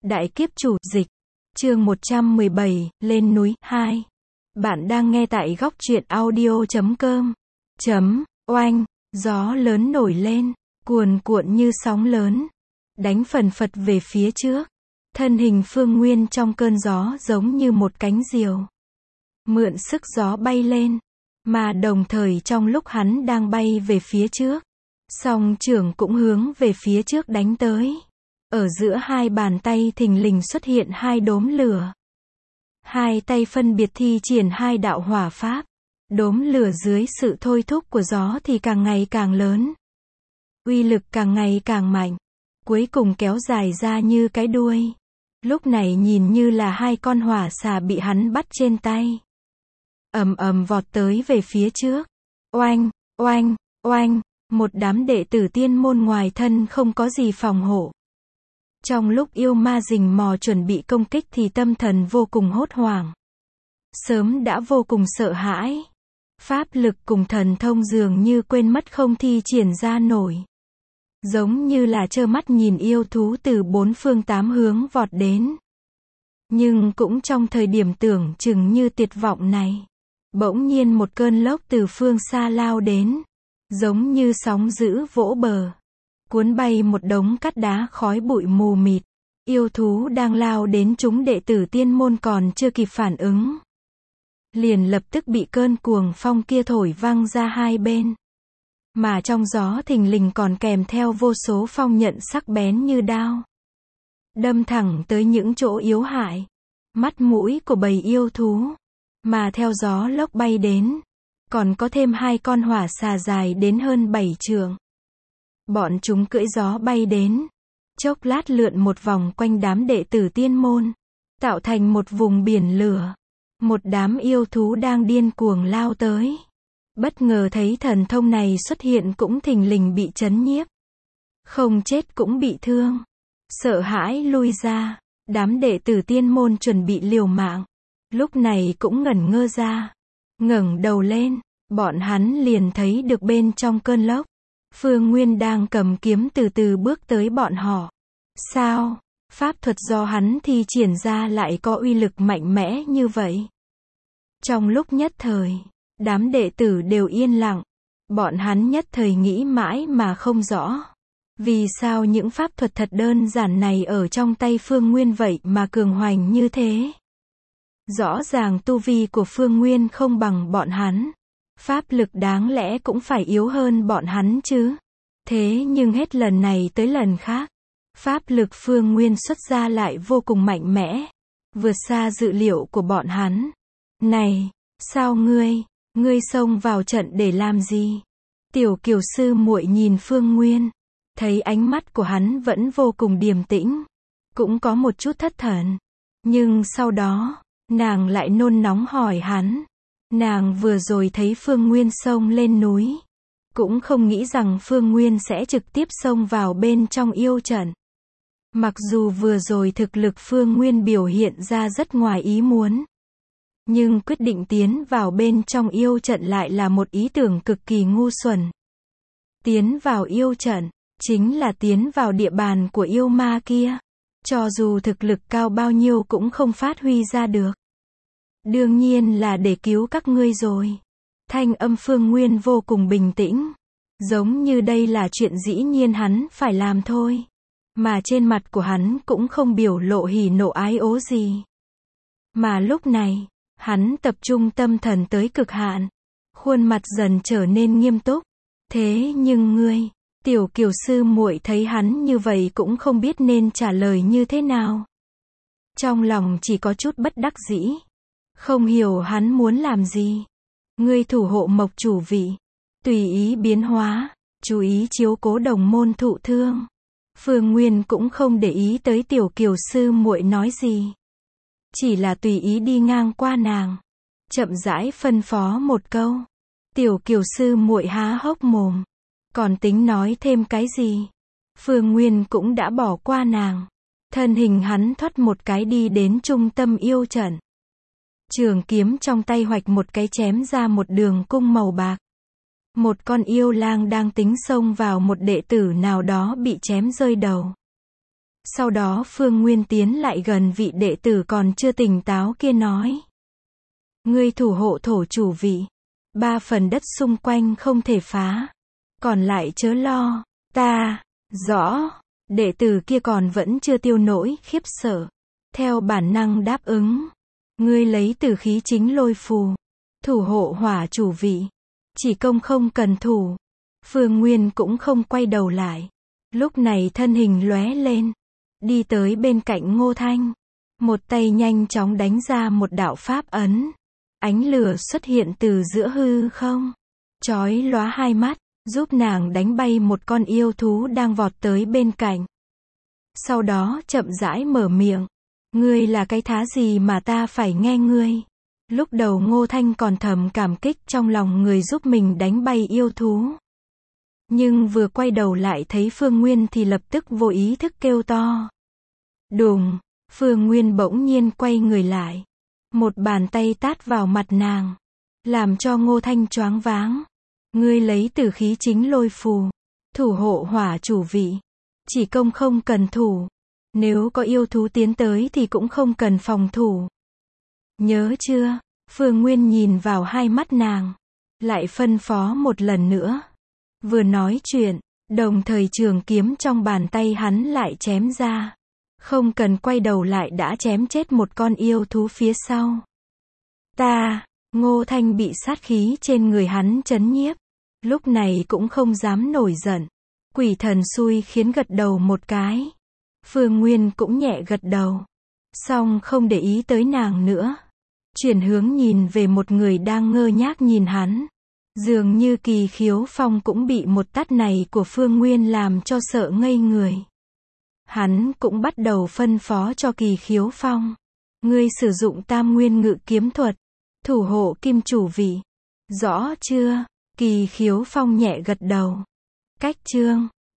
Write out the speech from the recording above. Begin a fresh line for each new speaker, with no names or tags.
Đại kiếp chủ, dịch. Chương 117, lên núi, 2. Bạn đang nghe tại góc truyện audio.com. Oanh, gió lớn nổi lên, cuồn cuộn như sóng lớn, đánh phần phật về phía trước. Thân hình Phương Nguyên trong cơn gió giống như một cánh diều, mượn sức gió bay lên, mà đồng thời trong lúc hắn đang bay về phía trước, song trưởng cũng hướng về phía trước đánh tới. Ở giữa hai bàn tay thình lình xuất hiện hai đốm lửa. Hai tay phân biệt thi triển hai đạo hỏa pháp. Đốm lửa dưới sự thôi thúc của gió thì càng ngày càng lớn, uy lực càng ngày càng mạnh, cuối cùng kéo dài ra như cái đuôi. Lúc này nhìn như là hai con hỏa xà bị hắn bắt trên tay, ầm ầm vọt tới về phía trước. Oanh, oanh, oanh, một đám đệ tử tiên môn ngoài thân không có gì phòng hộ. Trong lúc yêu ma rình mò chuẩn bị công kích thì tâm thần vô cùng hốt hoảng, sớm đã vô cùng sợ hãi. Pháp lực cùng thần thông dường như quên mất không thi triển ra nổi, giống như là trơ mắt nhìn yêu thú từ bốn phương tám hướng vọt đến. Nhưng cũng trong thời điểm tưởng chừng như tuyệt vọng này, bỗng nhiên một cơn lốc từ phương xa lao đến, giống như sóng dữ vỗ bờ, cuốn bay một đống cát đá khói bụi mù mịt. Yêu thú đang lao đến chúng đệ tử tiên môn còn chưa kịp phản ứng, liền lập tức bị cơn cuồng phong kia thổi văng ra hai bên. Mà trong gió thình lình còn kèm theo vô số phong nhận sắc bén như đao, đâm thẳng tới những chỗ yếu hại, mắt mũi của bầy yêu thú. Mà theo gió lốc bay đến, còn có thêm hai con hỏa xà dài đến hơn 7 trượng. Bọn chúng cưỡi gió bay đến, chốc lát lượn một vòng quanh đám đệ tử tiên môn, tạo thành một vùng biển lửa. Một đám yêu thú đang điên cuồng lao tới, bất ngờ thấy thần thông này xuất hiện cũng thình lình bị chấn nhiếp, không chết cũng bị thương, sợ hãi lui ra. Đám đệ tử tiên môn chuẩn bị liều mạng, lúc này cũng ngẩn ngơ ra, ngẩng đầu lên, bọn hắn liền thấy được bên trong cơn lốc, Phương Nguyên đang cầm kiếm từ từ bước tới bọn họ. Sao, pháp thuật do hắn thi triển ra lại có uy lực mạnh mẽ như vậy? Trong lúc nhất thời, đám đệ tử đều yên lặng, bọn hắn nhất thời nghĩ mãi mà không rõ, vì sao những pháp thuật thật đơn giản này ở trong tay Phương Nguyên vậy mà cường hoành như thế. Rõ ràng tu vi của Phương Nguyên không bằng bọn hắn, pháp lực đáng lẽ cũng phải yếu hơn bọn hắn chứ. Thế nhưng hết lần này tới lần khác, pháp lực Phương Nguyên xuất ra lại vô cùng mạnh mẽ, vượt xa dự liệu của bọn hắn. Này, sao ngươi xông vào trận để làm gì? Tiểu Kiều sư muội nhìn Phương Nguyên, thấy ánh mắt của hắn vẫn vô cùng điềm tĩnh, cũng có một chút thất thần. Nhưng sau đó, nàng lại nôn nóng hỏi hắn. Nàng vừa rồi thấy Phương Nguyên xông lên núi, cũng không nghĩ rằng Phương Nguyên sẽ trực tiếp xông vào bên trong yêu trận. Mặc dù vừa rồi thực lực Phương Nguyên biểu hiện ra rất ngoài ý muốn, nhưng quyết định tiến vào bên trong yêu trận lại là một ý tưởng cực kỳ ngu xuẩn. Tiến vào yêu trận, chính là tiến vào địa bàn của yêu ma kia. Cho dù thực lực cao bao nhiêu cũng không phát huy ra được. Đương nhiên là để cứu các ngươi rồi. Thanh âm Phương Nguyên vô cùng bình tĩnh, giống như đây là chuyện dĩ nhiên hắn phải làm thôi. Mà trên mặt của hắn cũng không biểu lộ hỉ nộ ái ố gì. Mà lúc này, hắn tập trung tâm thần tới cực hạn, khuôn mặt dần trở nên nghiêm túc. Thế nhưng ngươi, Tiểu Kiều sư muội thấy hắn như vậy cũng không biết nên trả lời như thế nào. Trong lòng chỉ có chút bất đắc dĩ, không hiểu hắn muốn làm gì. Ngươi thủ hộ mộc chủ vị, tùy ý biến hóa, chú ý chiếu cố đồng môn thụ thương. Phương Nguyên cũng không để ý tới Tiểu Kiều sư muội nói gì, chỉ là tùy ý đi ngang qua nàng, chậm rãi phân phó một câu. Tiểu Kiều sư muội há hốc mồm, còn tính nói thêm cái gì. Phương Nguyên cũng đã bỏ qua nàng, thân hình hắn thoát một cái đi đến trung tâm yêu trận. Trường kiếm trong tay hoạch một cái chém ra một đường cung màu bạc. Một con yêu lang đang tính xông vào một đệ tử nào đó bị chém rơi đầu. Sau đó Phương Nguyên tiến lại gần vị đệ tử còn chưa tỉnh táo kia nói. Ngươi thủ hộ thổ chủ vị. 3 phần đất xung quanh không thể phá. Còn lại chớ lo. Ta, rõ. Đệ tử kia còn vẫn chưa tiêu nỗi khiếp sợ. Theo bản năng đáp ứng. Ngươi lấy tử khí chính lôi phù. Thủ hộ hỏa chủ vị. Chỉ công không cần thủ. Phương Nguyên cũng không quay đầu lại. Lúc này thân hình lóe lên. Đi tới bên cạnh Ngô Thanh. Một tay nhanh chóng đánh ra một đạo pháp ấn. Ánh lửa xuất hiện từ giữa hư không. Chói lóa hai mắt. Giúp nàng đánh bay một con yêu thú đang vọt tới bên cạnh. Sau đó chậm rãi mở miệng. Ngươi là cái thá gì mà ta phải nghe ngươi? Lúc đầu Ngô Thanh còn thầm cảm kích trong lòng người giúp mình đánh bay yêu thú. Nhưng vừa quay đầu lại thấy Phương Nguyên thì lập tức vô ý thức kêu to. Đùng, Phương Nguyên bỗng nhiên quay người lại. Một bàn tay tát vào mặt nàng. Làm cho Ngô Thanh choáng váng. Ngươi lấy tử khí chính lôi phù. Thủ hộ hỏa chủ vị. Chỉ công không cần thủ. Nếu có yêu thú tiến tới thì cũng không cần phòng thủ. Nhớ chưa? Phương Nguyên nhìn vào hai mắt nàng. Lại phân phó một lần nữa. Vừa nói chuyện, đồng thời trường kiếm trong bàn tay hắn lại chém ra. Không cần quay đầu lại đã chém chết một con yêu thú phía sau. Ngô Thanh bị sát khí trên người hắn chấn nhiếp. Lúc này cũng không dám nổi giận. Quỷ thần xui khiến gật đầu một cái. Phương Nguyên cũng nhẹ gật đầu. Xong không để ý tới nàng nữa. Chuyển hướng nhìn về một người đang ngơ ngác nhìn hắn. Dường như Kỳ Khiếu Phong cũng bị một tát này của Phương Nguyên làm cho sợ ngây người. Hắn cũng bắt đầu phân phó cho Kỳ Khiếu Phong. Ngươi sử dụng Tam Nguyên Ngự Kiếm Thuật. Thủ hộ kim chủ vị. Rõ chưa? Kỳ Khiếu Phong nhẹ gật đầu. Cách chương